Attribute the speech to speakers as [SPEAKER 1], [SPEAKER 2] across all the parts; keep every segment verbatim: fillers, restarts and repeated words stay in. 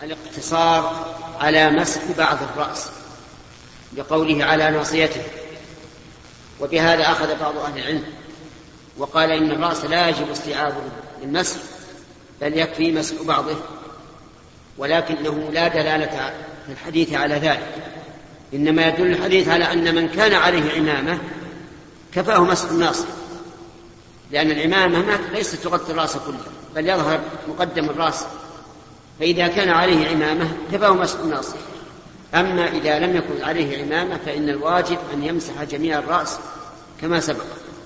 [SPEAKER 1] الاقتصار على مسح بعض الرأس بقوله على ناصيته، وبهذا أخذ بعض أهل العلم وقال إن الرأس لا يجب استيعابه للمسح بل يكفي مسح بعضه، ولكنه لا دلالة في الحديث على ذلك، إنما يدل الحديث على أن من كان عليه عمامة كفاه مسح الناصية، لأن العمامة ليست تغطي الرأس كله بل يظهر مقدم الرأس، فإذا كان عليه عمامة كفاه مسح الناصية. أما إذا لم يكن عليه عمامة فإن الواجب أن يمسح جميع الرأس كما سبق.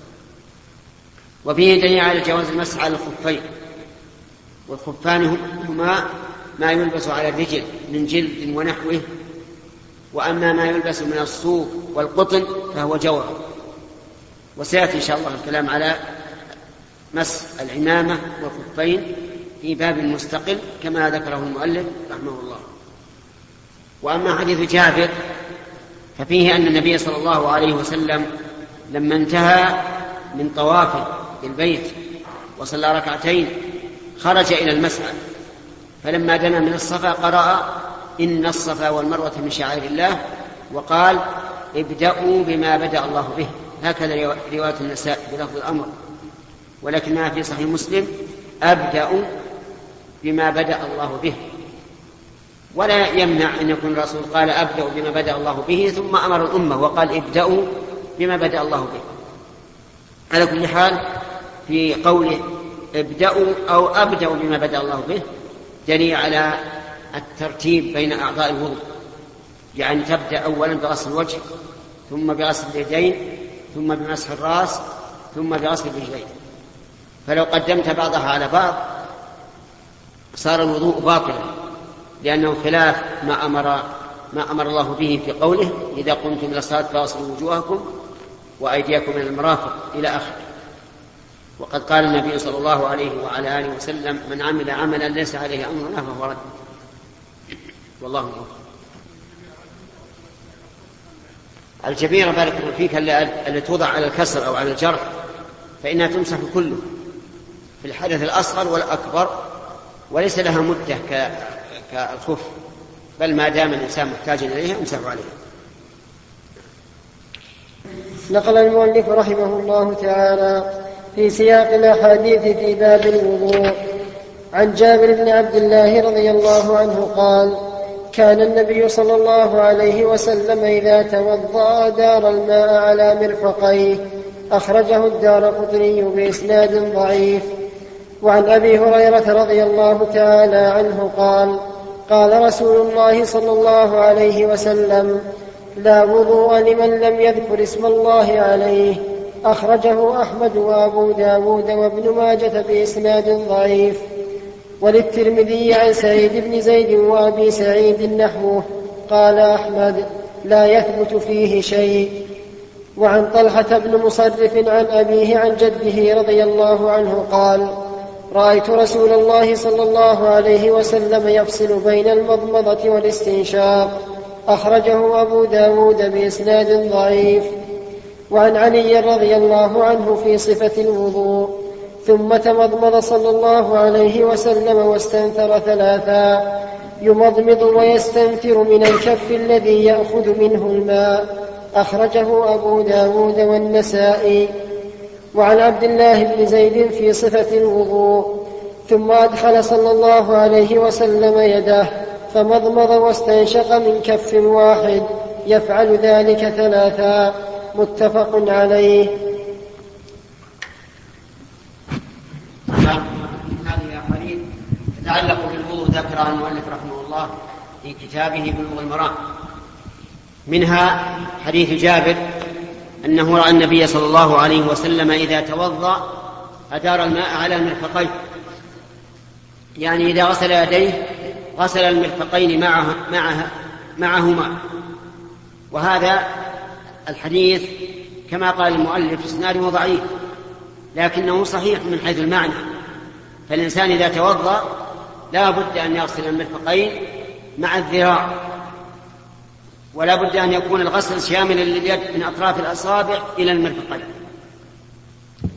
[SPEAKER 1] وفيه دليل على جواز المسح على الخفين، والخفان هما ما يلبس على الرجل من جلد ونحوه، وأما ما يلبس من الصوف والقطن فهو جوهر. وسيأتي إن شاء الله الكلام على مسح العمامة والخفين في باب مستقل كما ذكره المؤلف رحمه الله. وأما حديث جابر ففيه أن النبي صلى الله عليه وسلم لما انتهى من طوافه بالبيت وصلى ركعتين خرج إلى المسعى، فلما دنا من الصفا قرأ إن الصفا والمروة من شعائر الله، وقال ابدأوا بما بدأ الله به، هكذا رواية النسائي بلفظ الأمر، ولكنها في صحيح مسلم أبدأوا بما بدأ الله به. ولا يمنع أن يكون الرسول قال أبدأوا بما بدأ الله به ثم أمر الأمة وقال ابدأوا بما بدأ الله به. على كل حال في قوله ابدأوا أو أبدأوا بما بدأ الله به دليل على الترتيب بين أعضاء الوضوء، يعني تبدأ أولا بغسل الوجه ثم بغسل اليدين ثم بمسح الرأس ثم بغسل الرجلين، فلو قدمت بعضها على بعض صار الوضوء باطلا، لأنه خلاف ما أمر, ما أمر الله به في قوله إذا قمتم إلى الصلاة فاغسلوا وجوهكم وأيديكم إلى المرافق إلى آخره. وقد قال النبي صلى الله عليه وعلى آله وسلم من عمل عملا ليس عليه أمرنا فهو رد. والله أكبر. الجبيرة بارك الله فيك التي توضع على الكسر أو على الجرح فإنها تمسح كله في الحدث الأصغر والأكبر، وليس لها مدة كالخف، بل ما دام الإنسان محتاجا إليها يمسح عليها.
[SPEAKER 2] نقل المؤلف رحمه الله تعالى في سياق الأحاديث في باب الوضوء عن جابر بن عبد الله رضي الله عنه قال كان النبي صلى الله عليه وسلم إذا توضأ دار الماء على مرفقيه، أخرجه الدارقطني بإسناد ضعيف. وعن أبي هريرة رضي الله تعالى عنه قال قال رسول الله صلى الله عليه وسلم لا وضوء لمن لم يذكر اسم الله عليه، أخرجه أحمد وأبو داود وابن ماجة بإسناد ضعيف. وللترمذي عن سعيد بن زيد وأبي سعيد نحوه. قال أحمد لا يثبت فيه شيء. وعن طلحة بن مصرف عن أبيه عن جده رضي الله عنه قال رأيت رسول الله صلى الله عليه وسلم يفصل بين المضمضة والاستنشاق، أخرجه أبو داود بإسناد ضعيف. وعن علي رضي الله عنه في صفة الوضوء ثم تمضمض صلى الله عليه وسلم واستنثر ثلاثا، يمضمض ويستنثر من الكف الذي يأخذ منه الماء، أخرجه أبو داود والنسائي. وعن عبد الله بن زيد في صفة الوضوء ثم أدخل صلى الله عليه وسلم يده فمضمض واستنشق من كف واحد، يفعل ذلك ثلاثا، متفق عليه.
[SPEAKER 1] هذه أحاديث تتعلق بالوضوء ذكرها المؤلف رحمه الله في كتابه بلوغ المرام. منها حديث جابر أنه رأى النبي صلى الله عليه وسلم إذا توضأ أدار الماء على المرفقين، يعني إذا غسل يديه غسل المرفقين معه معه معهما. وهذا الحديث كما قال المؤلف إسناده ضعيف، لكنه صحيح من حيث المعنى، فالإنسان إذا توضأ لا بد أن يغسل المرفقين مع الذراع، ولا بد أن يكون الغسل شاملا لليد من أطراف الأصابع إلى المرفقين.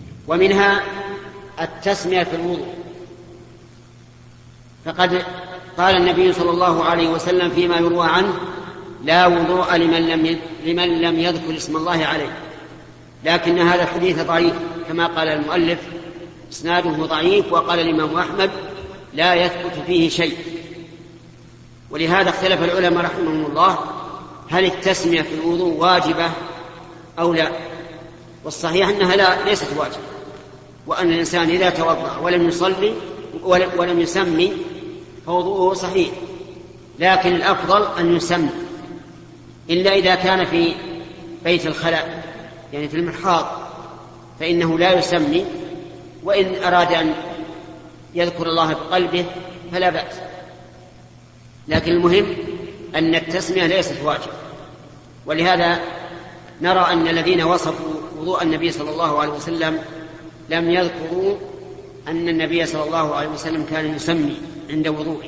[SPEAKER 1] ومنها التسمية في الوضوء، فقد قال النبي صلى الله عليه وسلم فيما يروى عنه: لا وضوء لمن لم لمن لم يذكر اسم الله عليه. لكن هذا الحديث ضعيف كما قال المؤلف، اسناده ضعيف، وقال الإمام أحمد لا يثبت فيه شيء. ولهذا اختلف العلماء رحمهم الله هل التسمية في الوضوء واجبة أو لا. والصحيح أنها لا ليست واجبة، وأن الإنسان إذا توضأ ولم يصلي ولم يسمي فوضوءه صحيح، لكن الأفضل أن يسمي، إلا إذا كان في بيت الخلاء يعني في المرحاض فإنه لا يسمي، وإن أراد أن يذكر الله بقلبه فلا بأس. لكن المهم أن التسمية ليست واجبة. ولهذا نرى أن الذين وصفوا وضوء النبي صلى الله عليه وسلم لم يذكروا أن النبي صلى الله عليه وسلم كان يسمي عند وضوءه.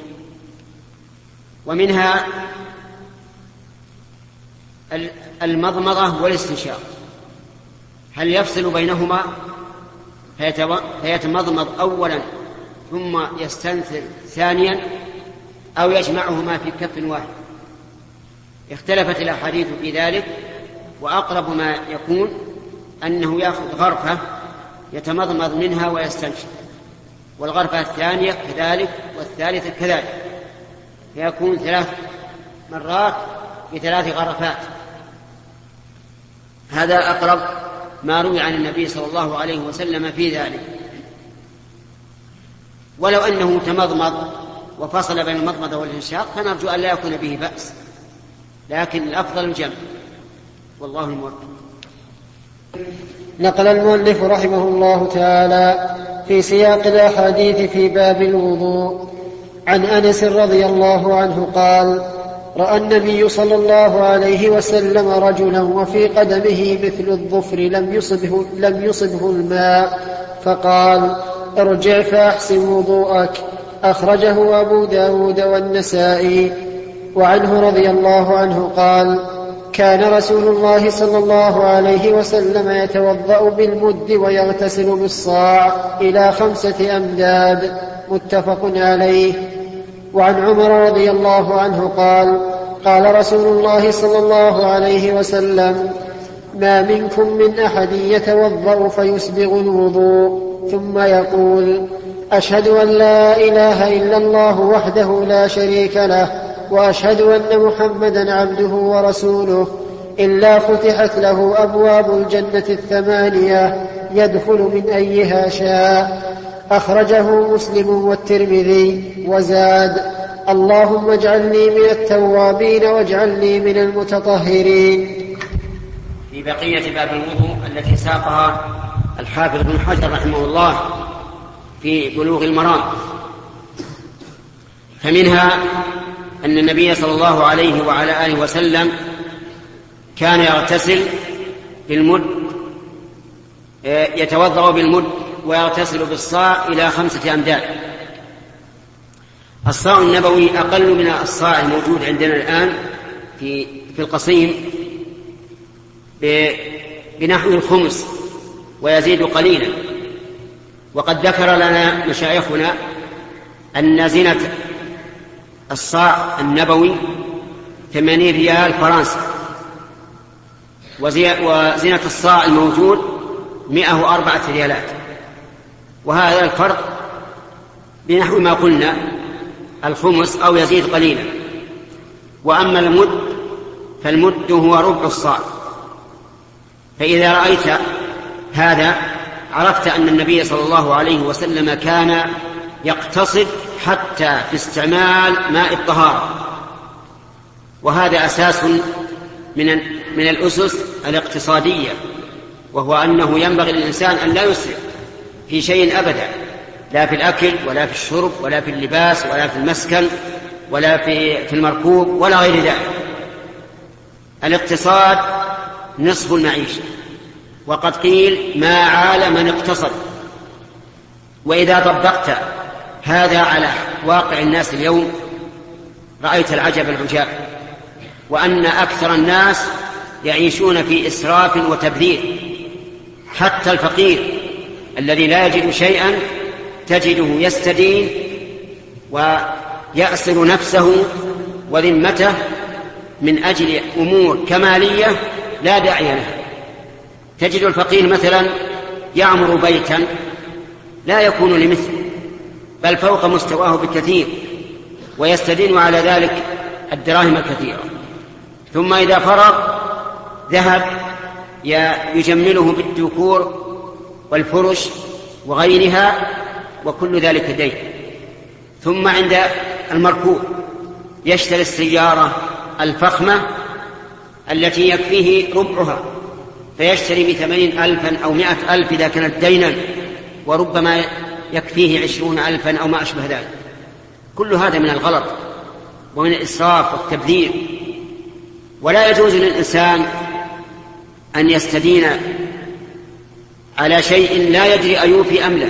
[SPEAKER 1] ومنها المضمضة والاستنشاق، هل يفصل بينهما فيتمضمض أولا ثم يستنثر ثانيا، أو يجمعهما في كف واحد؟ اختلفت الأحاديث في ذلك، وأقرب ما يكون أنه يأخذ غرفة يتمضمض منها ويستنشق، والغرفة الثانية كذلك، والثالثة كذلك، فيكون ثلاث مرات بثلاث غرفات. هذا أقرب ما روي عن النبي صلى الله عليه وسلم في ذلك. ولو أنه تمضمض وفصل بين المضمضة والإنشاق فنرجو أن لا يكون به بأس، لكن الأفضل الجمع، والله الموفق.
[SPEAKER 2] نقل المؤلف رحمه الله تعالى في سياق الأحاديث في باب الوضوء عن أنس رضي الله عنه قال: رأى النبي صلى الله عليه وسلم رجلا وفي قدمه مثل الظفر لم يصبه, لم يصبه الماء، فقال: ارجع فأحسن وضوءك. أخرجه أبو داود والنسائي. وعنه رضي الله عنه قال: كان رسول الله صلى الله عليه وسلم يتوضأ بالمد ويغتسل بالصاع إلى خمسة أمداد، متفق عليه. وعن عمر رضي الله عنه قال: قال رسول الله صلى الله عليه وسلم: ما منكم من أحد يتوضأ فيسبغ الوضوء ثم يقول: أشهد أن لا إله إلا الله وحده لا شريك له، وأشهد أن محمدا عبده ورسوله، إلا فتحت له أبواب الجنة الثمانية يدخل من أيها شاء. أخرجه مسلم والترمذي. وزاد: اللهم اجعلني من التوابين واجعلني من المتطهرين.
[SPEAKER 1] في بقية باب الوضوء التي ساقها الحافظ بن حجر رحمه الله في بلوغ المرام، فمنها أن النبي صلى الله عليه وعلى آله وسلم كان يغتسل بالمد، يتوضأ بالمد ويغتسل بالصاع إلى خمسة أمداد. الصاع النبوي أقل من الصاع الموجود عندنا الآن في في القصيم بنحو الخمس ويزيد قليلا. وقد ذكر لنا مشايخنا أن زينة الصاع النبوي ثمانين ريال فرنسي، وزينة الصاع الموجود مئة وأربعة ريالات، وهذا الفرق بنحو ما قلنا الخمس أو يزيد قليلا. وأما المد فالمد هو ربع الصاع. فإذا رأيت هذا عرفت أن النبي صلى الله عليه وسلم كان يقتصد حتى في استعمال ماء الطهارة، وهذا أساس من من الأسس الاقتصادية، وهو أنه ينبغي للإنسان أن لا يسرف في شيء أبدا، لا في الأكل ولا في الشرب ولا في اللباس ولا في المسكن ولا في في المركوب ولا غير ذلك. الاقتصاد نصف المعيشة، وقد قيل ما عال من اقتصد. وإذا طبقت هذا على واقع الناس اليوم رأيت العجب العجاب، وأن أكثر الناس يعيشون في إسراف وتبذير. حتى الفقير الذي لا يجد شيئا تجده يستدين يأسر نفسه وذمته من أجل أمور كمالية لا داعي لها. تجد الفقير مثلا يعمر بيتا لا يكون لمثله بل فوق مستواه بكثير، ويستدين على ذلك الدراهم الكثيرة، ثم إذا فرغ ذهب يجمله بالديكور والفرش وغيرها وكل ذلك دين. ثم عند المركوب يشتري السيارة الفخمة التي يكفيه ربعها، فيشتري بثمانين ألفا أو مائة ألف إذا كانت دينا، وربما يكفيه عشرون ألفا أو ما أشبه ذلك. كل هذا من الغلط ومن الإسراف والتبذير. ولا يجوز للإنسان أن يستدين على شيء لا يدري أيوفي أم لا.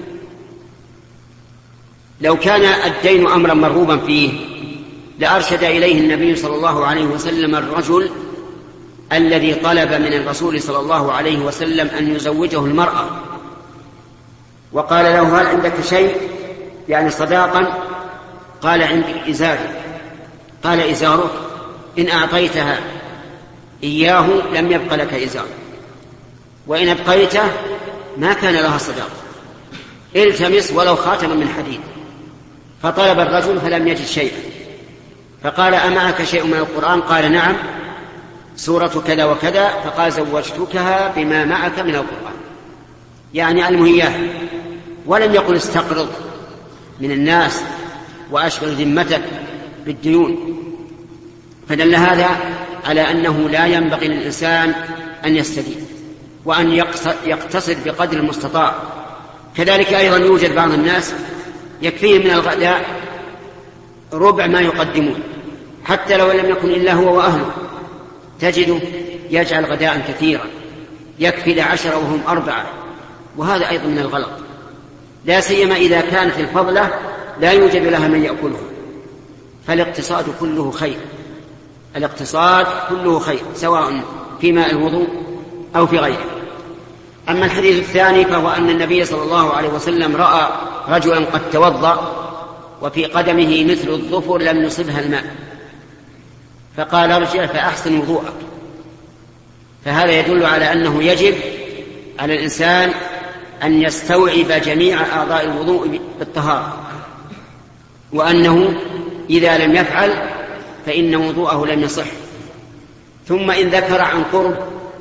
[SPEAKER 1] لو كان الدين أمرا مرغوبا فيه لأرشد إليه النبي صلى الله عليه وسلم الرجل الذي طلب من الرسول صلى الله عليه وسلم أن يزوجه المرأة، وقال له: هل عندك شيء يعني صداقا؟ قال: عندي إزاري. قال: إزارك إن أعطيتها إياه لم يبق لك إزار، وإن أبقيته ما كان لها صداق، التمس ولو خاتما من حديد. فطلب الرجل فلم يجد شيئا، فقال: أمعك شيء من القرآن؟ قال: نعم، سورة كذا وكذا. فقال: زوجتكها بما معك من القرآن، يعني علمه إياه، ولم يقل استقرض من الناس وأشغل ذمتك بالديون. فدل هذا على أنه لا ينبغي للإنسان أن يستدين، وأن يقتصد بقدر المستطاع. كذلك أيضا يوجد بعض الناس يكفيه من الغداء ربع ما يقدمون، حتى لو لم يكن إلا هو وأهله، تجده يجعل غداء كثيرا يكفي لعشرة وهم أربعة، وهذا أيضا من الغلط، لا سيما إذا كانت الفضلة لا يوجد لها من يأكله. فالاقتصاد كله خير، الاقتصاد كله خير، سواء في ماء الوضوء أو في غيره. أما الحديث الثاني فهو أن النبي صلى الله عليه وسلم رأى رجلا قد توضأ وفي قدمه مثل الظفر لم يصبها الماء، فقال: ارجع فأحسن وضوءك. فهذا يدل على أنه يجب على الإنسان أن يستوعب جميع أعضاء الوضوء بالطهارة، وأنه إذا لم يفعل فإن وضوءه لم يصح. ثم إن ذكر عن قرب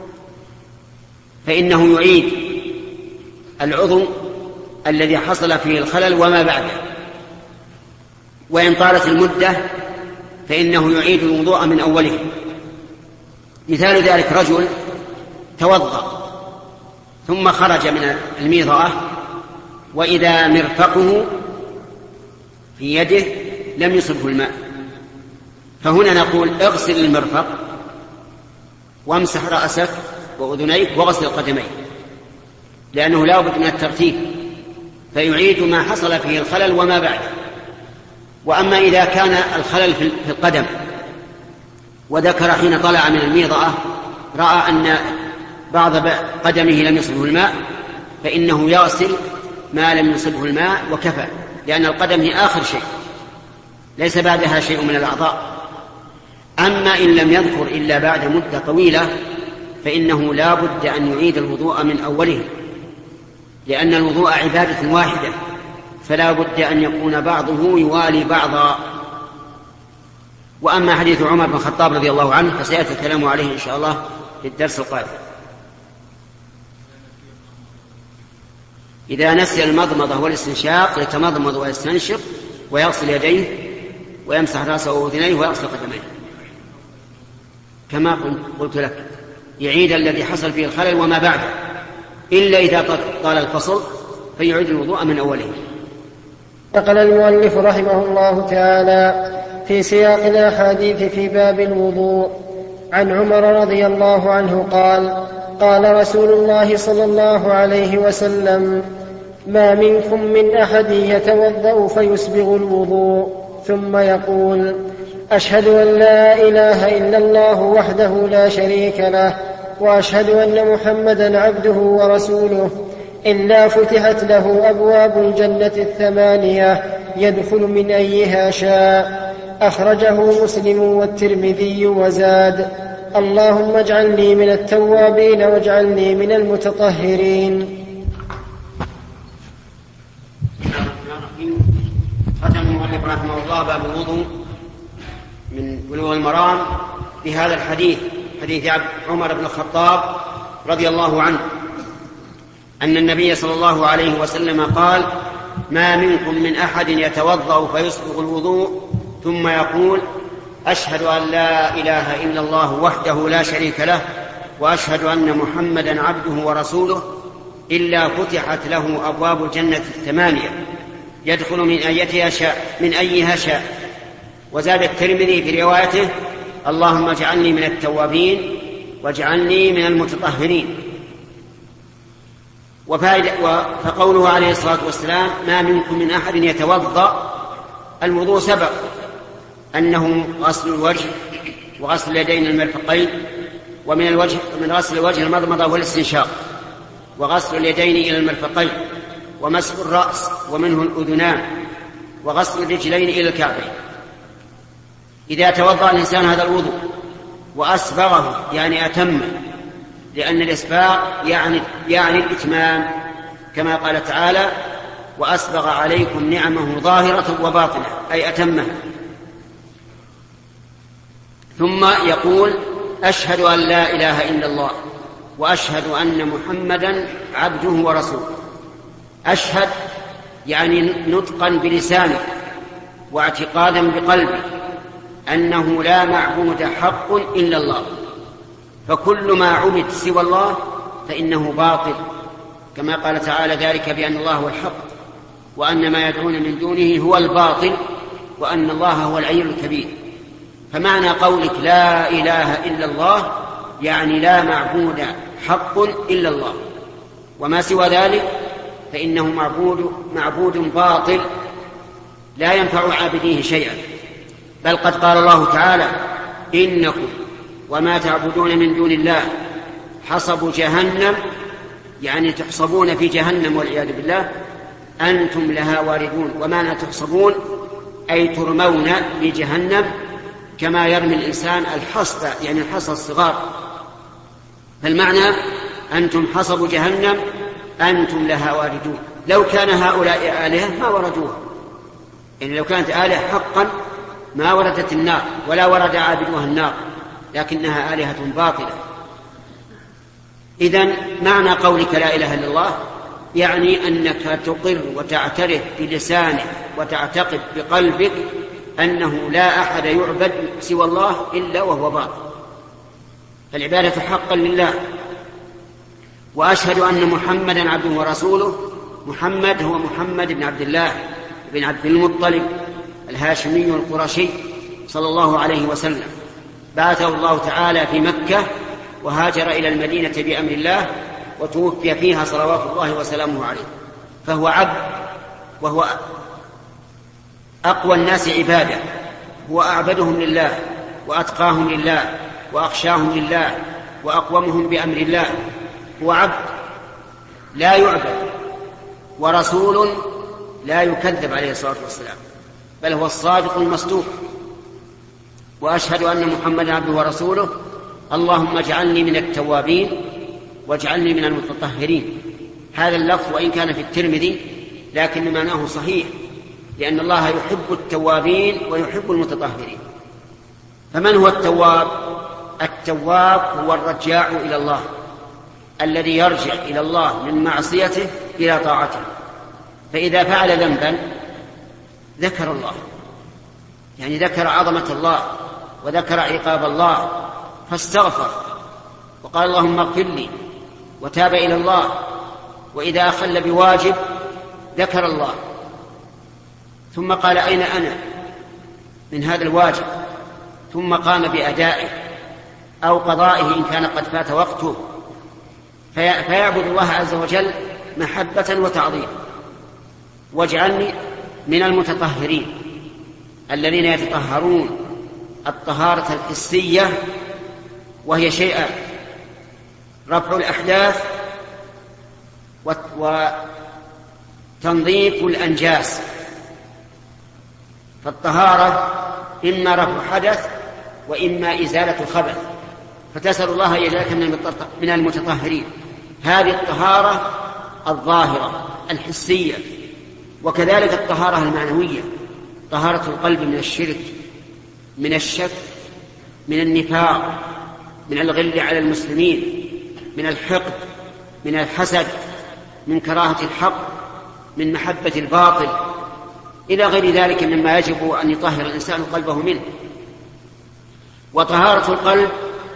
[SPEAKER 1] فإنه يعيد العضو الذي حصل فيه الخلل وما بعده، وإن طالت المدة فإنه يعيد الوضوء من أوله. مثال ذلك رجل توضأ ثم خرج من الميضة وإذا مرفقه في يده لم يصبه الماء، فهنا نقول: اغسل المرفق وامسح رأسك وأذنيك واغسل القدمين، لأنه لا بد من الترتيب، فيعيد ما حصل فيه الخلل وما بعده. وأما إذا كان الخلل في القدم وذكر حين طلع من الميضة رأى أن بعض قدمه لم يصبه الماء، فإنه يغسل ما لم يصبه الماء وكفى، لأن القدم هي آخر شيء، ليس بعدها شيء من الأعضاء. أما إن لم يذكر إلا بعد مدة طويلة فإنه لا بد أن يعيد الوضوء من أوله، لأن الوضوء عبادة واحدة، فلا بد أن يكون بعضه يوالي بعضا. وأما حديث عمر بن الخطاب رضي الله عنه فسيأتي الكلام عليه إن شاء الله في الدرس القادم. إذا نسي المضمضة والاستنشاق يتمضمض ويستنشق ويغسل يديه ويمسح رأسه وأذنيه ويغسل قدميه، كما قلت لك، يعيد الذي حصل فيه الخلل وما بعده، إلا إذا طال الفصل فيعيد الوضوء من أوله.
[SPEAKER 2] نقل المؤلف رحمه الله تعالى في سياق الأحاديث في باب الوضوء عن عمر رضي الله عنه قال: قال رسول الله صلى الله عليه وسلم: ما منكم من أحد يتوضأ فيسبغ الوضوء ثم يقول: أشهد أن لا إله إلا الله وحده لا شريك له، وأشهد أن محمدا عبده ورسوله، إلا فتحت له أبواب الجنة الثمانية يدخل من أيها شاء. أخرجه مسلم والترمذي وزاد: اللهم اجعلني من التوابين واجعلني من المتطهرين.
[SPEAKER 1] ختم المؤلف رحمه الله باب الوضوء من بلوغ المرام بهذا الحديث، حديث عمر بن الخطاب رضي الله عنه أن النبي صلى الله عليه وسلم قال: ما منكم من أحد يتوضأ فيسبغ الوضوء ثم يقول: أشهد أن لا إله إلا الله وحده لا شريك له وأشهد أن محمدا عبده ورسوله إلا فتحت له أبواب الجنة الثمانية يدخل من أيتها شاء من أيها شاء. وزاد الترمذي في روايته: اللهم اجعلني من التوابين واجعلني من المتطهرين. فقوله عليه الصلاة والسلام: ما منكم من أحد يتوضأ، الوضوء سبق أنه غسل الوجه وغسل اليدين المرفقين، ومن الوجه من غسل الوجه المضمضة والاستنشاق، وغسل اليدين إلى المرفقين، ومسح الرأس ومنه الأذنان، وغسل الرجلين إلى الكعبين. إذا توضأ الإنسان هذا الوضوء وأسبغه يعني أتم، لأن الإسباغ يعني, يعني الإتمام، كما قال تعالى: وأسبغ عليكم نعمه ظاهرة وباطنة، أي أتمها. ثم يقول: أشهد أن لا إله إلا الله وأشهد أن محمدا عبده ورسوله. أشهد يعني نطقا بلسانه واعتقادا بقلبه أنه لا معبود حق إلا الله، فكل ما عبد سوى الله فإنه باطل، كما قال تعالى: ذلك بأن الله هو الحق وأن ما يدعون من دونه هو الباطل وأن الله هو العلي الكبير. فمعنى قولك لا إله إلا الله يعني لا معبود حق إلا الله، وما سوى ذلك فإنه معبود, معبود باطل لا ينفع عابديه شيئا. بل قد قال الله تعالى: إنكم وما تعبدون من دون الله حصب جهنم، يعني تحصبون في جهنم والعياذ بالله، أنتم لها واردون. ومعنى تحصبون أي ترمون بجهنم كما يرمي الإنسان الحصى، يعني الحصى الصغار. فالمعنى أنتم حصب جهنم أنتم لها واردون. لو كان هؤلاء آلهة ما وردوها، يعني لو كانت آلهة حقا ما وردت النار ولا ورد عابدوها النار، لكنها آلهة باطلة. إذن معنى قولك لا إله إلا الله يعني أنك تقر وتعترف بلسانك وتعتقد بقلبك أنه لا أحد يعبد سوى الله إلا وهو باطل، فالعبادة حقا لله. وأشهد أن محمدا عبده ورسوله. محمد هو محمد بن عبد الله بن عبد المطلب الهاشمي القرشي صلى الله عليه وسلم، بعثه الله تعالى في مكة وهاجر إلى المدينة بأمر الله وتوفي فيها صلوات الله وسلامه عليه، فهو عبد، وهو أقوى الناس عبادة، هو أعبدهم لله وأتقاهم لله وأخشاهم لله وأقومهم بأمر الله. هو عبد لا يعبد ورسول لا يكذب عليه الصلاة والسلام، بل هو الصادق المصدوق. وأشهد أن محمدا عبده ورسوله. اللهم اجعلني من التوابين واجعلني من المتطهرين. هذا اللفظ وإن كان في الترمذي لكن معناه صحيح، لأن الله يحب التوابين ويحب المتطهرين. فمن هو التواب؟ التواب هو الرجاع إلى الله الذي يرجع إلى الله من معصيته إلى طاعته. فإذا فعل ذنبا ذكر الله، يعني ذكر عظمة الله وذكر عقاب الله فاستغفر وقال اللهم اغفر لي وتاب إلى الله. وإذا أخل بواجب ذكر الله ثم قال أين أنا من هذا الواجب، ثم قام بأدائه أو قضائه إن كان قد فات وقته، فيعبد الله عز وجل محبة وتعظيم. واجعلني من المتطهرين الذين يتطهرون الطهارة الحسية، وهي شيئان: رفع الأحداث وتنظيف الأنجاس. فالطهارة إما رفع حدث وإما إزالة خبث، فتسأل الله إياك من المتطهرين. هذه الطهارة الظاهرة الحسية، وكذلك الطهارة المعنوية، طهارة القلب من الشرك، من الشك، من النفاق، من الغل على المسلمين، من الحقد، من الحسد، من كراهة الحق، من محبة الباطل، إلى غير ذلك مما يجب أن يطهر الإنسان قلبه منه. وطهارة القلب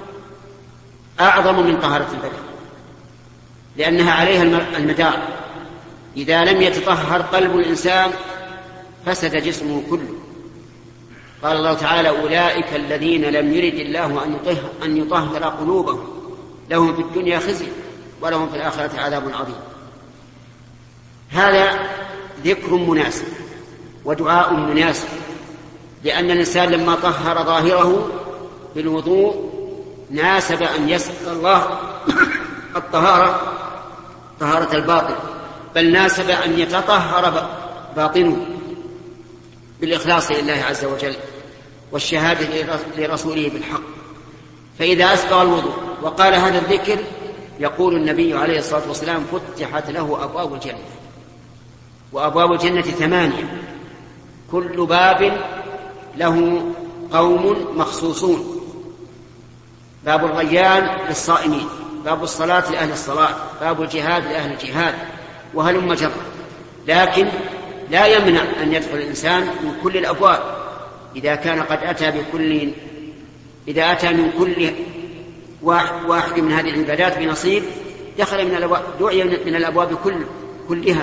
[SPEAKER 1] أعظم من طهارة البدن، لأنها عليها المدار. إذا لم يتطهر قلب الإنسان فسد جسمه كله. قال الله تعالى: أولئك الذين لم يرد الله أن يطهر قلوبهم لهم في الدنيا خزي ولهم في الآخرة عذاب عظيم. هذا ذكر مناسب ودعاء مناسب، لأن الإنسان لما طهر ظاهره بالوضوء ناسب أن يسأل الله الطهارة طهارة الباطن، بل ناسب أن يتطهر باطنه بالإخلاص لله عز وجل والشهادة لرسوله بالحق. فإذا أسبغ الوضوء وقال هذا الذكر يقول النبي عليه الصلاة والسلام: فتحت له أبواب الجنة. وأبواب الجنة ثمانية، كل باب له قوم مخصوصون: باب الريان للصائمين، باب الصلاة لأهل الصلاة، باب الجهاد لأهل الجهاد، وهلم جرا. لكن لا يمنع أن يدخل الإنسان من كل الأبواب إذا كان قد أتى بكل إذا أتى من كل واحد من هذه العبادات بنصيب دخل من الأبواب، دعي من الأبواب كل كلها.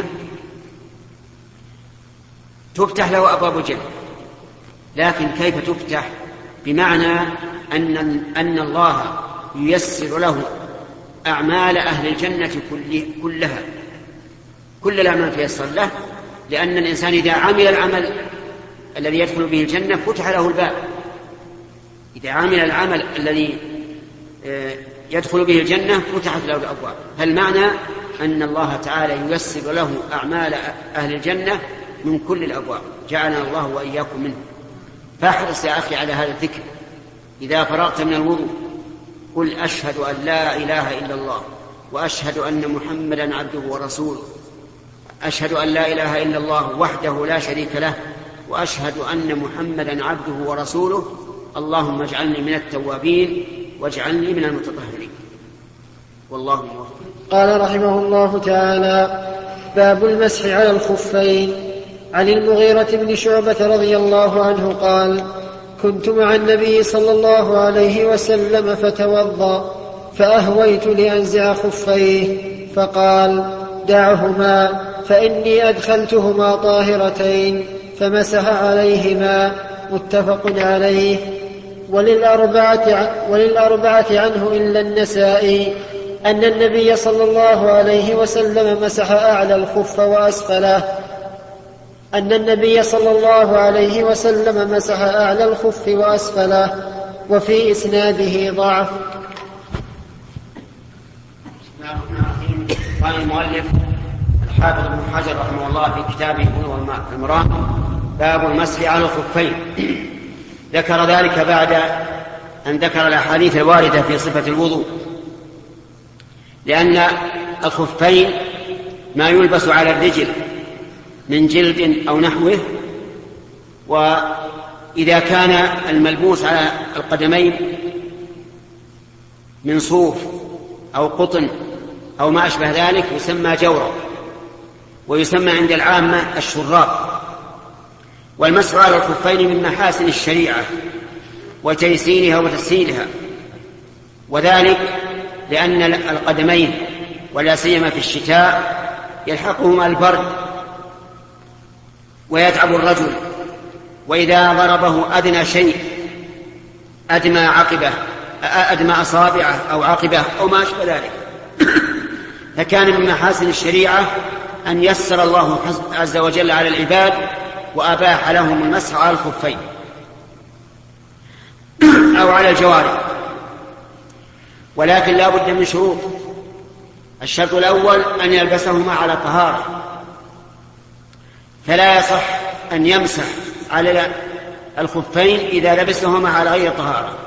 [SPEAKER 1] تفتح له أبواب الجنة، لكن كيف تفتح؟ بمعنى أن أن الله ييسر له أعمال أهل الجنة كلها، كل الأعمال تيسر له، لأن الإنسان إذا عمل العمل الذي يدخل به الجنة فتح له الباب. إذا عمل العمل الذي يدخل به الجنة فتحت له الأبواب. فالمعنى أن الله تعالى ييسر له أعمال أهل الجنة من كل الأبواب، جعلنا الله وإياكم منه. فاحرص يا أخي على هذا الذكر. إذا فرغت من الوضوء قل: أشهد أن لا إله إلا الله، وأشهد أن محمدا عبده ورسوله، أشهد أن لا إله إلا الله وحده لا شريك له، وأشهد أن محمدا عبده ورسوله، اللهم اجعلني من التوابين واجعلني من المتطهرين. والله موفق.
[SPEAKER 2] قال رحمه الله تعالى: باب المسح على الخفين. عن المغيرة بن شعبة رضي الله عنه قال: كنت مع النبي صلى الله عليه وسلم فتوضأ فأهويت لأنزع خفيه فقال: دعهما فإني أدخلتهما طاهرتين، فمسح عليهما. متفق عليه. وللأربعة, وللأربعة عنه إلا النسائي أن النبي صلى الله عليه وسلم مسح أعلى الخف وأسفله أن النبي صلى الله عليه وسلم مسح أعلى الخف وأسفله، وفي إسناده ضعف.
[SPEAKER 1] قال المؤلف الحافظ ابن حجر رحمه الله في كتابه بلوغ المرام: باب المسح على الخفين. ذكر ذلك بعد أن ذكر الأحاديث الواردة في صفة الوضوء، لأن الخفين ما يلبس على الرجل من جلد أو نحوه، وإذا كان الملبوس على القدمين من صوف أو قطن أو ما أشبه ذلك يسمى جورب، ويسمى عند العامة الشراب. والمسح على الخفين من محاسن الشريعة وتيسيرها وتسهيلها، وذلك لأن القدمين ولا سيما في الشتاء يلحقهما البرد ويتعب الرجل، وإذا ضربه أدنى شيء أدمى عقبة أدمى أصابعه أو عقبة أو ما أشبه ذلك. فكان من محاسن الشريعة أن يسر الله عز وجل على العباد وأباح لهم المسح على الخفين أو على الجوارح، ولكن لا بد من شروط. الشرط الأول أن يلبسهما على طهارة، فلا يصح أن يمسح على الخفين إذا لبسهما على غير طهارة.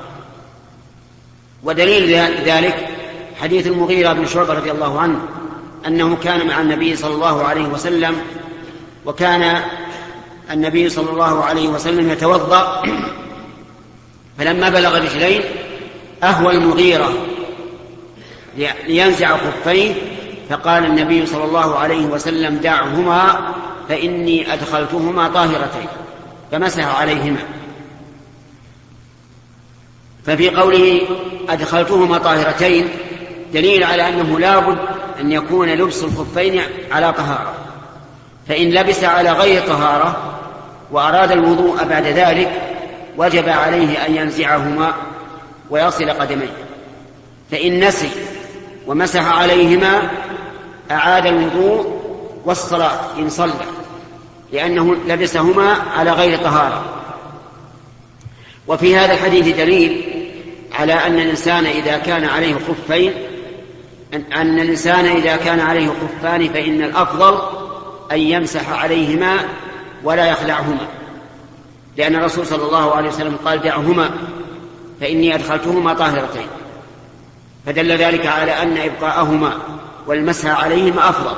[SPEAKER 1] ودليل ذلك حديث المغيرة بن شعبة رضي الله عنه أنه كان مع النبي صلى الله عليه وسلم، وكان النبي صلى الله عليه وسلم يتوضأ، فلما بلغ رجلين أهوى المغيرة لينزع خفيه، فقال النبي صلى الله عليه وسلم دعهما فإني أدخلتهما طاهرتين، فمسح عليهما. ففي قوله أدخلتهما طاهرتين دليل على أنه لا بد أن يكون لبس الخفين على طهارة، فإن لبس على غير طهارة وأراد الوضوء بعد ذلك وجب عليه أن ينزعهما ويصل قدميه، فإن نسي ومسح عليهما أعاد الوضوء والصلاة إن صلى، لأنه لبسهما على غير طهارة. وفي هذا الحديث دليل على أن الإنسان إذا كان عليه خفين أن الإنسان إذا كان عليه خفان فإن الأفضل أن يمسح عليهما ولا يخلعهما، لأن الرسول صلى الله عليه وسلم قال دعهما فإني أدخلتهما طاهرتين، فدل ذلك على أن إبقاءهما والمسح عليهما أفضل.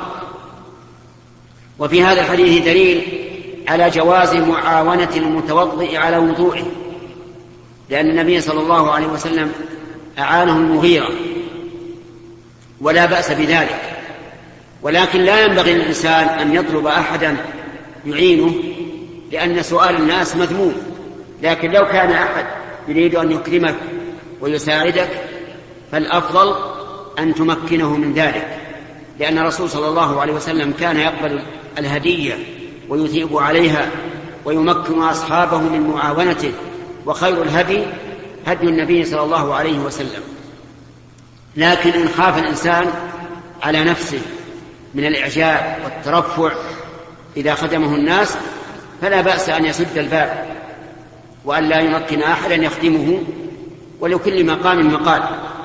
[SPEAKER 1] وفي هذا الحديث دليل على جواز معاونة المتوضئ على وضوئه، لأن النبي صلى الله عليه وسلم أعانه المغيرة ولا بأس بذلك، ولكن لا ينبغي للإنسان أن يطلب أحدا يعينه، لأن سؤال الناس مذموم. لكن لو كان أحد يريد أن يكرمك ويساعدك فالأفضل أن تمكنه من ذلك، لأن الرسول صلى الله عليه وسلم كان يقبل الهدية ويثيب عليها ويمكن أصحابه من معاونته، وخير الهدي هدي النبي صلى الله عليه وسلم. لكن إن خاف الإنسان على نفسه من الإعجاب والترفع إذا خدمه الناس فلا بأس أن يسد الباب وأن لا يمكن أحدا يخدمه، ولكل مقام مقال.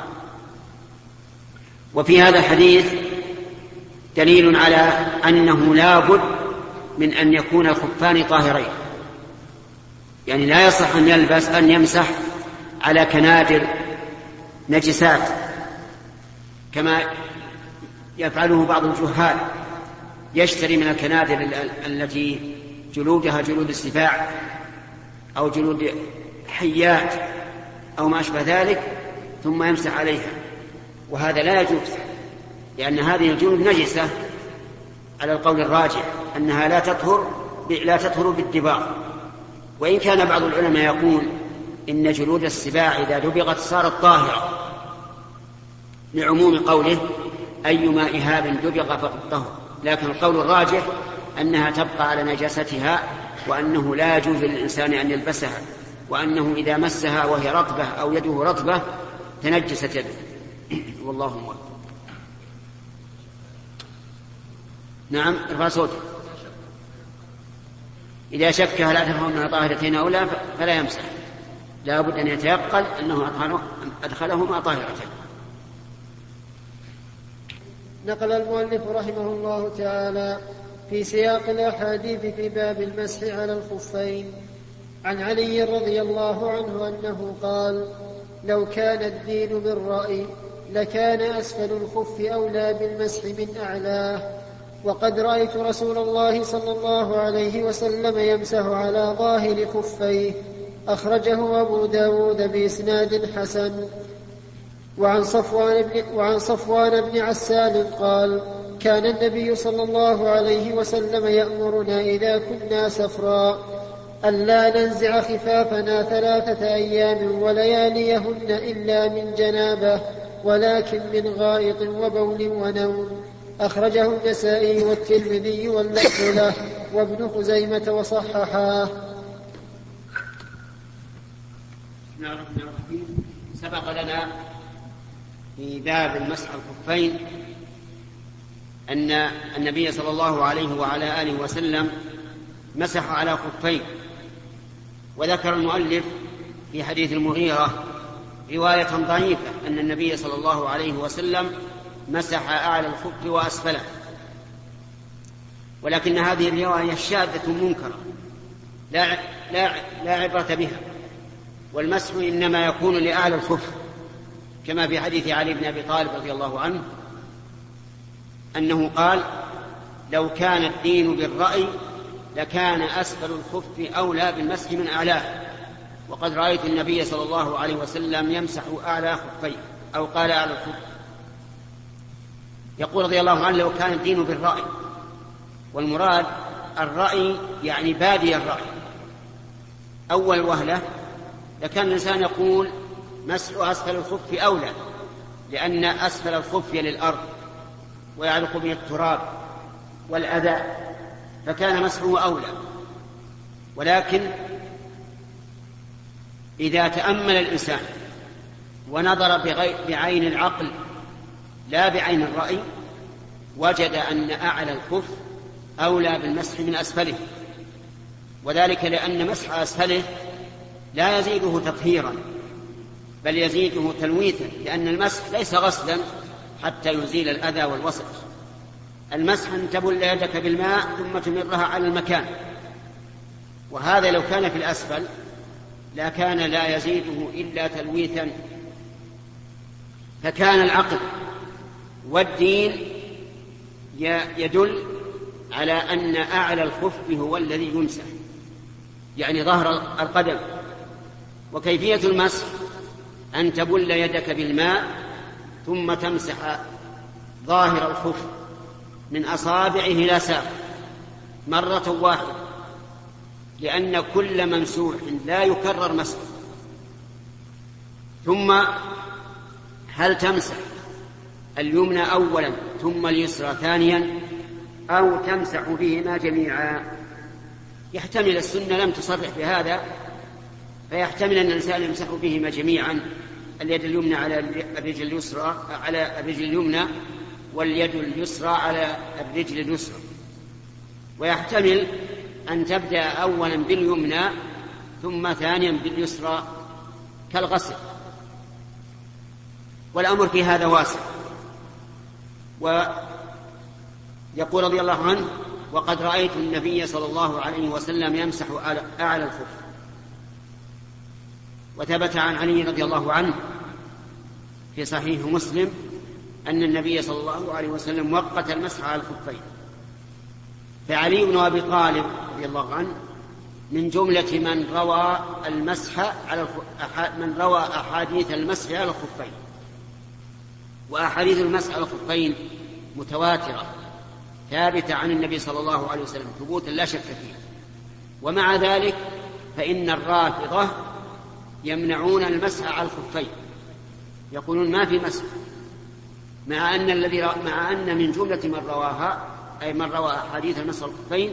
[SPEAKER 1] وفي هذا الحديث دليل على أنه لا بد من أن يكون الخفان طاهرين، يعني لا يصح أن يلبس أن يمسح على كنادر نجسات كما يفعله بعض الجهال، يشتري من الكنادر التي جلودها جلود السباع أو جلود حيات أو ما أشبه ذلك ثم يمسح عليها، وهذا لا يجوز، لأن هذه الجلود نجسة على القول الراجح أنها لا تطهر لا تطهر بالدباغ. وإن كان بعض العلماء يقول إن جلود السباع إذا دبغت صارت طاهرة، لعموم قوله أيما إهاب دبغ فقد طهر، لكن القول الراجح أنها تبقى على نجاستها، وأنه لا يجوز للإنسان أن يلبسها، وأنه إذا مسها وهي رطبة أو يده رطبة تنجست يده. والله موفق. نعم، ارفع صوتك. إذا شك هل أدخلهما طاهرتين أو لا فلا يمسح، لا بد أن يتيقن أنه أدخلهما طاهرتين.
[SPEAKER 2] نقل المؤلف رحمه الله تعالى في سياق الأحاديث في باب المسح على الخفين عن علي رضي الله عنه أنه قال: لو كان الدين بالرأي لكان أسفل الخف أولى بالمسح من أعلاه، وقد رأيت رسول الله صلى الله عليه وسلم يمسح على ظاهر خفيه. أخرجه أبو داود بإسناد حسن. وعن صفوان بن, وعن صفوان بن عسال قال: كان النبي صلى الله عليه وسلم يأمرنا إذا كنا سفرا ألا ننزع خفافنا ثلاثة أيام ولياليهن إلا من جنابه، ولكن من غائط وبول ونوم. أخرجه النسائي والترمذي واللفظ له وابن خزيمة وصححاه.
[SPEAKER 1] سبق لنا في باب المسح الخفين أن النبي صلى الله عليه وعلى آله وسلم مسح على خفين، وذكر المؤلف في حديث المغيرة رواية ضعيفة أن النبي صلى الله عليه وسلم مسح أعلى الخف وأسفله. ولكن هذه الرواية شاذة منكرة لا, لا, لا عبرة بها، والمسح إنما يكون لأعلى الخف، كما في حديث علي بن أبي طالب رضي الله عنه أنه قال: لو كان الدين بالرأي لكان أسفل الخف أولى بالمسح من أعلاه، وقد رأيت النبي صلى الله عليه وسلم يمسح أعلى خفيه، أو قال أعلى الخف. يقول رضي الله عنه: لو كان الدين بالرأي، والمراد الرأي يعني بادي الرأي. أول وهلة لكان الإنسان يقول مسح أسفل الخف أولى، لأن أسفل الخف للأرض ويعلق به التراب والأذى، فكان مسحه أولى. ولكن إذا تأمل الإنسان ونظر بعين العقل لا بعين الرأي، وجد أن أعلى الخف أولى بالمسح من أسفله، وذلك لأن مسح أسفله لا يزيده تطهيرا بل يزيده تلويثا، لأن المسح ليس غسلا حتى يزيل الأذى والوسخ. المسح أن تبل يدك بالماء ثم تمرها على المكان، وهذا لو كان في الأسفل لا كان لا يزيده إلا تلويثا. فكان العقل والدين يدل على أن أعلى الخف هو الذي يمسح، يعني ظهر القدم. وكيفية المسح أن تبل يدك بالماء ثم تمسح ظاهر الخف من أصابعه إلى ساق مرة واحدة، لأن كل ممسوح لا يكرر مسح. ثم هل تمسح اليمنى أولا ثم اليسرى ثانيا، أو تمسح بهما جميعا؟ يحتمل، السنة لم تصرح بهذا، فيحتمل أن الإنسان يمسح بهما جميعا، اليد اليمنى على الرجل اليسرى على الرجل اليمنى، واليد اليسرى على الرجل اليسرى. ويحتمل أن تبدأ أولا باليمنى ثم ثانيا باليسرى كالغسل، والأمر في هذا واسع. ويقول رضي الله عنه: وقد رأيت النبي صلى الله عليه وسلم يمسح أعلى الخف. وثبت عن علي رضي الله عنه في صحيح مسلم أن النبي صلى الله عليه وسلم وقت المسح على الخفين. فعلي بن أبي طالب رضي الله عنه من جملة من روى المسح على من روى أحاديث المسح على الخفين، وأحاديث المسح على الخفين متواترة ثابتة عن النبي صلى الله عليه وسلم ثبوتا لا شك فيه. ومع ذلك فإن الرافضة يمنعون المسح على الخفين، يقولون ما في مسح، مع أن الذي مع أن من جملة من رواها أي من روى أحاديث المسح على الخفين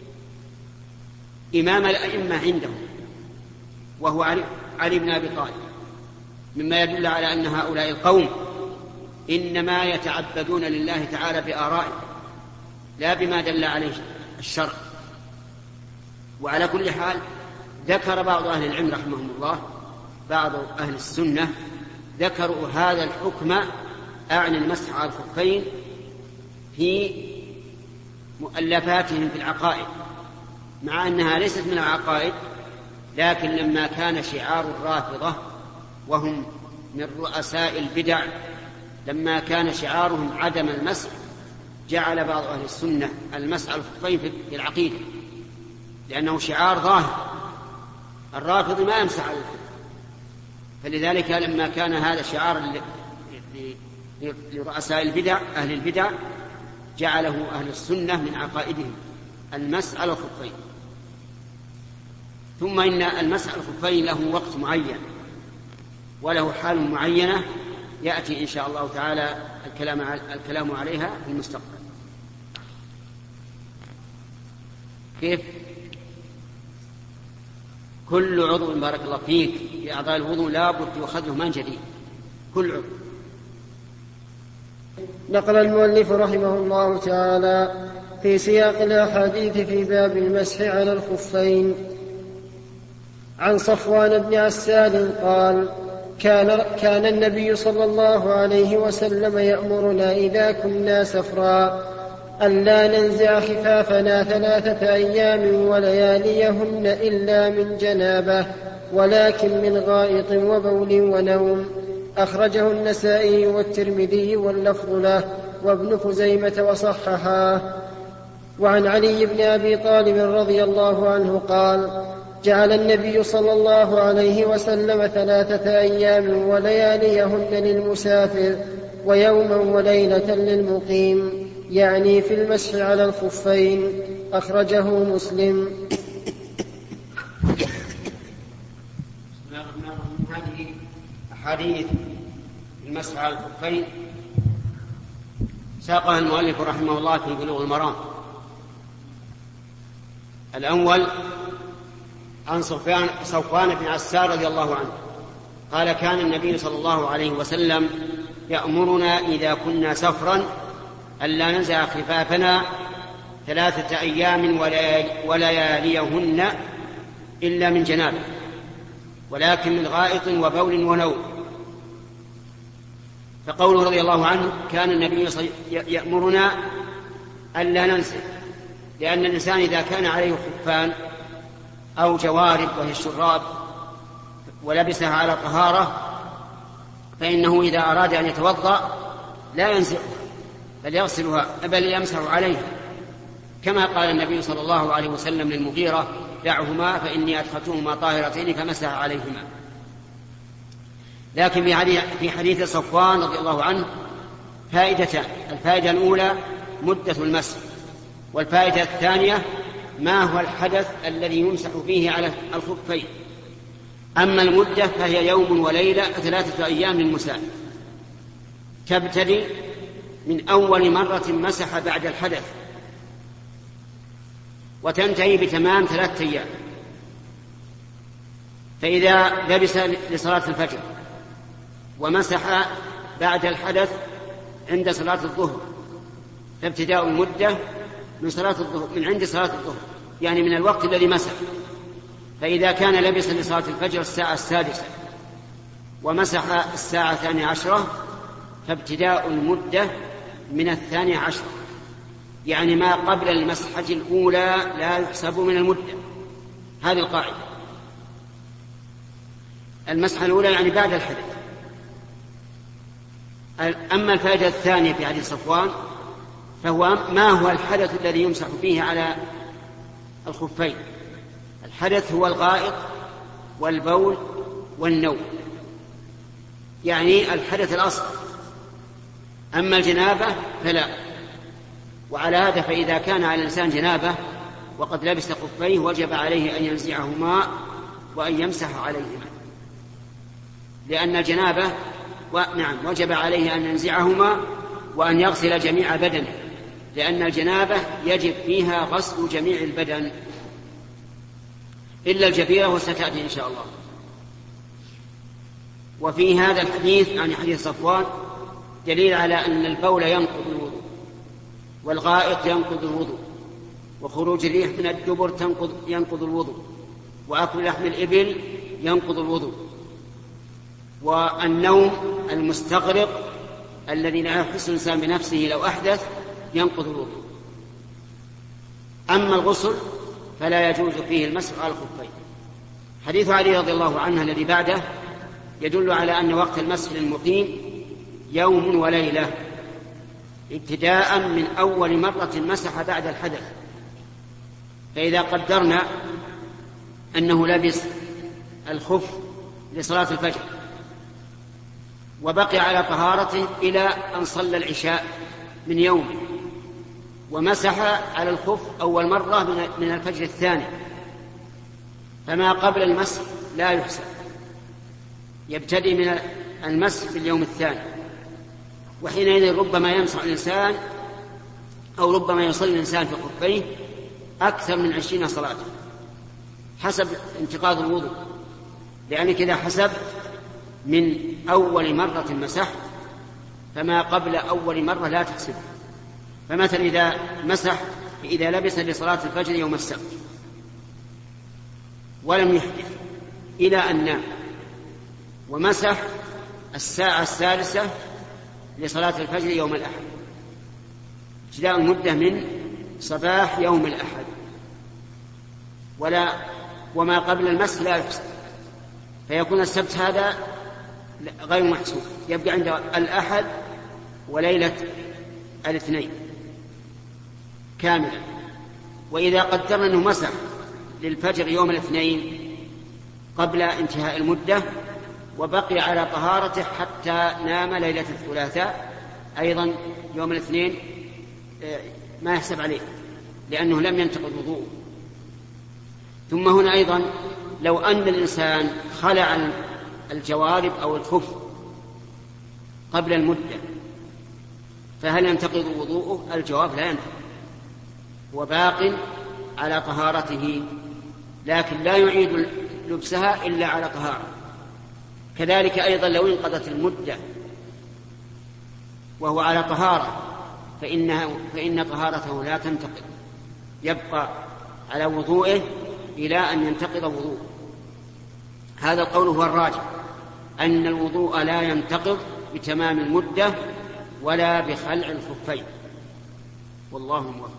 [SPEAKER 1] إمام الأئمة عندهم وهو علي, علي بن أبي طالب، مما يدل على أن هؤلاء القوم إنما يتعبدون لله تعالى بآرائهم لا بما دل عليه الشرع. وعلى كل حال ذكر بعض أهل العلم رحمهم الله، بعض أهل السنة ذكروا هذا الحكم أعني المسح على الخفين في مؤلفاتهم في العقائد، مع أنها ليست من العقائد، لكن لما كان شعار الرافضة وهم من رؤساء البدع، لما كان شعارهم عدم المسح، جعل بعض أهل السنة المسح على الخفين في العقيدة، لأنه شعار ظاهر. الرافض ما يمسح على الخف، فلذلك لما كان هذا شعار لرؤساء البدع أهل البدع جعله أهل السنة من عقائدهم المسح على الخفين. ثم إن المسح على الخفين له وقت معين وله حال معينة يأتي إن شاء الله تعالى الكلام الكلام عليها في المستقبل. كيف؟ كل عضو بارك الله فيك في أعضاء الوضوء لا بد يؤخذ له من جديد، كل عضو.
[SPEAKER 2] نقل المؤلف رحمه الله تعالى في سياق الأحاديث في باب المسح على الخفين عن صفوان بن عسال قال: كان, كان النبي صلى الله عليه وسلم يأمرنا إذا كنا سفرا ألا ننزع خفافنا ثلاثة أيام ولياليهن إلا من جنابة ولكن من غائط وبول ونوم. أخرجه النسائي والترمذي واللفظ له وابن خزيمة وصححاه. وعن علي بن أبي طالب رضي الله عنه قال: جعل النبي صلى الله عليه وسلم ثلاثة أيام ولياليهن للمسافر ويوما وليلة للمقيم، يعني في المسح على الخفين. أخرجه مسلم.
[SPEAKER 1] هذه أحاديث المسح على الخفين ساقها المؤلف رحمه الله في بلوغ المرام. الأول عن صفوان بن عسار رضي الله عنه قال: كان النبي صلى الله عليه وسلم يأمرنا إذا كنا سفرا ألا ننزع خفافنا ثلاثة أيام ولياليهن إلا من جنابه ولكن من غائط وبول ونوم. فقوله رضي الله عنه كان النبي يأمرنا ألا ننزع، لأن الإنسان إذا كان عليه خفان أو جوارب وهي الشراب ولبسها على طهارة فإنه إذا أراد أن يتوضأ لا ينزعها بل يغسلها بل يمسح عليها، كما قال النبي صلى الله عليه وسلم للمغيرة: دعهما فإني أدخلتهما طاهرتين فمسح عليهما. لكن في حديث صفوان رضي الله عنه فائدتان: الفائدة الأولى مدة المسح، والفائدة الثانية ما هو الحدث الذي يمسح فيه على الخفين. أما المدة فهي يوم وليلة ثلاثة أيام للمسافر، تبتدي من أول مرة مسح بعد الحدث وتنتهي بتمام ثلاثة أيام. فإذا لبس لصلاة الفجر ومسح بعد الحدث عند صلاة الظهر فابتداء المدة من صلاة الظهر من عند صلاة الظهر، يعني من الوقت الذي مسح. فإذا كان لبسا لصلاة الفجر الساعة السادسة ومسح الساعة الثانية عشرة فابتداء المدة من الثانية عشرة، يعني ما قبل المسحة الأولى لا يحسب من المدة. هذه القاعدة. المسحة الأولى يعني بعد الحدث. أما الفائدة الثانية في حديث صفوان فهو ما هو الحدث الذي يمسح فيه على الخفين. الحدث هو الغائط والبول والنوم، يعني الحدث الأصغر. أما الجنابة فلا. وعلى هذا فإذا كان على الإنسان جنابة وقد لبس خفيه وجب عليه أن ينزعهما وأن يمسح عليهما، لأن الجنابة ونعم وجب عليه أن ينزعهما وأن يغسل جميع بدنه، لأن الجنابة يجب فيها غسل جميع البدن إلا الجبيرة وستأتي إن شاء الله. وفي هذا الحديث عن حديث صفوان دليل على أن البول ينقض الوضوء، والغائط ينقض الوضوء، وخروج الريح من الدبر تنقض ينقض الوضوء، وأكل لحم الإبل ينقض الوضوء، والنوم المستغرق الذي لا يحس الإنسان بنفسه لو أحدث ينقض الوضوء. أما الغسل فلا يجوز فيه المسح على الخفين. حديث علي رضي الله عنه الذي بعده يدل على أن وقت المسح للمقيم يوم وليلة ابتداء من أول مرة مسح بعد الحدث. فإذا قدرنا أنه لبس الخف لصلاة الفجر وبقي على طهارته إلى أن صلى العشاء من يومه ومسح على الخف أول مرة من الفجر الثاني، فما قبل المسح لا يحسب، يبتدي من المسح في اليوم الثاني. وحينئذ ربما يمسح الإنسان أو ربما يصلي الإنسان في خفيه أكثر من عشرين صلاة حسب انتقاض الوضوء، لأنك إذا حسب من أول مرة مسح فما قبل أول مرة لا تحسب. فمثلا إذا مسح إذا لبس لصلاة الفجر يوم السبت ولم يحدث إلى أن نام ومسح الساعة الثالثة لصلاة الفجر يوم الأحد، ابتداء المدة من صباح يوم الأحد، ولا وما قبل المسح لا يحسب، فيكون السبت هذا غير محسوب، يبقى عند الأحد وليلة الاثنين كاملا. وإذا قدرنا أنه مسح للفجر يوم الاثنين قبل انتهاء المدة وبقي على طهارته حتى نام ليلة الثلاثاء، أيضا يوم الاثنين ما يحسب عليه لأنه لم ينتقض وضوءه. ثم هنا أيضا لو أن الإنسان خلع الجوارب أو الخف قبل المدة فهل ينتقض وضوءه؟ الجواب لا ينتقض، هو باق على طهارته، لكن لا يعيد لبسها إلا على طهارة. كذلك أيضا لو انقضت المدة وهو على طهارة فإنها فإن طهارته لا تنتقض، يبقى على وضوئه إلى أن ينتقض وضوءه. هذا القول هو الراجح، أن الوضوء لا ينتقض بتمام المدة ولا بخلع الخفين، والله موفق.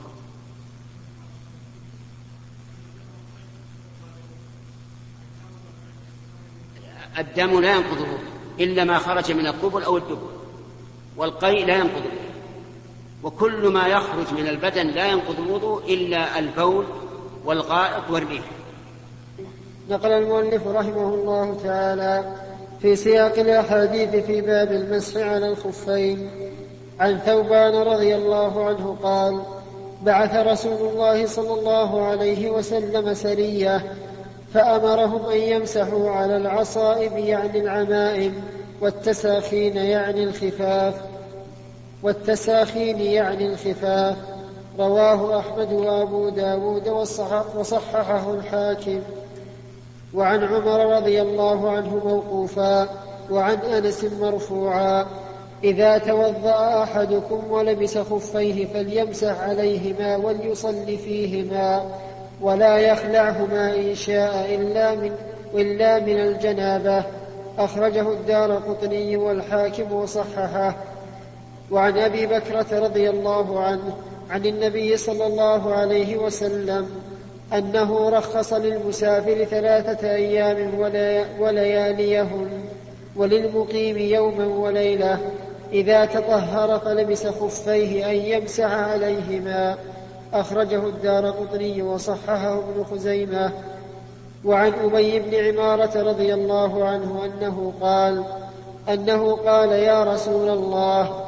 [SPEAKER 1] الدم لا ينقض الوضوء إلا ما خرج من القبل أو الدبر، والقيء لا ينقض الوضوء، وكل ما يخرج من البدن لا ينقض الوضوء إلا البول والغائط والريح.
[SPEAKER 2] نقل المؤلف رحمه الله تعالى في سياق الأحاديث في باب المسح على الخفين عن ثوبان رضي الله عنه قال: بعث رسول الله صلى الله عليه وسلم سرية فأمرهم أن يمسحوا على العصائب يعني العمائم، والتساخين يعني الخفاف والتساخين يعني الخفاف رواه أحمد وأبو داود وصححه الحاكم. وعن عمر رضي الله عنه موقوفا وعن أنس مرفوعا: إذا توضأ أحدكم ولبس خفيه فليمسح عليهما وليصلي فيهما ولا يخلعهما إن شاء إلا من, إلا من الجنابة. أخرجه الدارقطني والحاكم وصححه. وعن أبي بكرة رضي الله عنه عن النبي صلى الله عليه وسلم أنه رخص للمسافر ثلاثة أيام ولياليهن وللمقيم يوما وليلة إذا تطهر فلبس خفيه أن يمسح عليهما. أخرجه الدارقطني وصححه ابن خزيمة. وعن أبي بن عمارة رضي الله عنه أنه قال أنه قال يا رسول الله،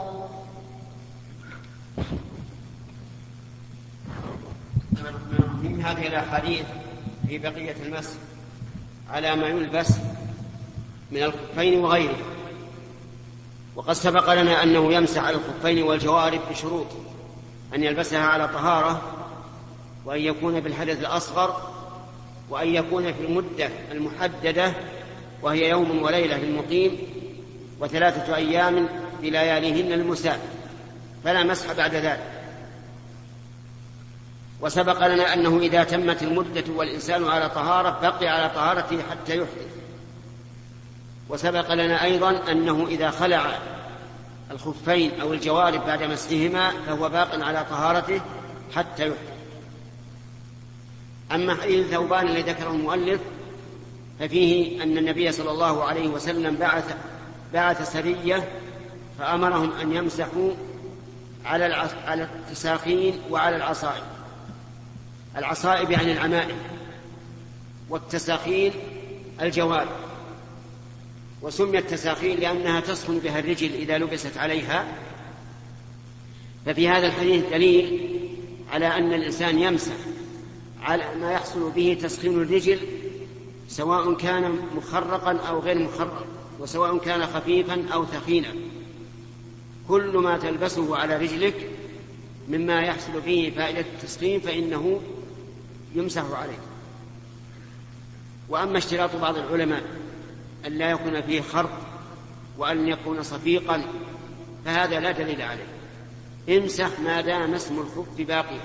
[SPEAKER 1] من هذه الأحاديث في بقية المسح على ما يلبس من الخفين وغيره. وقد سبق لنا أنه يمسح على الخفين والجوارب بشروط: أن يلبسها على طهارة، وأن يكون بالحدث الأصغر، وأن يكون في المدة المحددة وهي يوم وليلة للمقيم وثلاثة أيام بلياليهن للمسافر، فلا مسح بعد ذلك. وسبق لنا أنه إذا تمت المدة والإنسان على طهارة بقي على طهارته حتى يحدث. وسبق لنا أيضا أنه إذا خلع الخفين أو الجوارب بعد مسحهما فهو باق على طهارته حتى يحدث. أما حديث ثوبان الذي ذكره المؤلف ففيه أن النبي صلى الله عليه وسلم بعث, بعث سرية فأمرهم أن يمسحوا على على التساخين وعلى العصائب. العصائب يعني العمائم، والتساخين الجوارب. وسمي التساخين لأنها تسخن بها الرجل إذا لبست عليها. ففي هذا الحديث دليل على أن الإنسان يمسح على ما يحصل به تسخين الرجل، سواء كان مخرقا أو غير مخرق، وسواء كان خفيفا أو ثخينا. كل ما تلبسه على رجلك مما يحصل فيه فائدة التسخين فإنه يمسح عليه. وأما اشتراط بعض العلماء أن لا يكون فيه خرق وأن يكون صفيقا فهذا لا دليل عليه. امسح ما دام اسم الخف باقيا،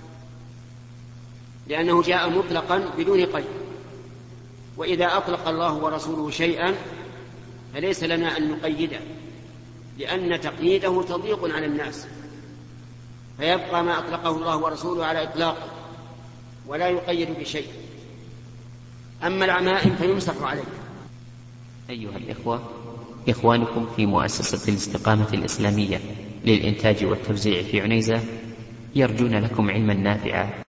[SPEAKER 1] لأنه جاء مطلقا بدون قيد. وإذا أطلق الله ورسوله شيئا فليس لنا أن نقيده، لأن تقييده تضييق على الناس، فيبقى ما أطلقه الله ورسوله على إطلاقه ولا يقيد بشيء. أما العمائم فيمسح عليه.
[SPEAKER 3] أيها الإخوة، إخوانكم في مؤسسة الاستقامة الإسلامية للإنتاج والتوزيع في عنيزة يرجون لكم علما نافعا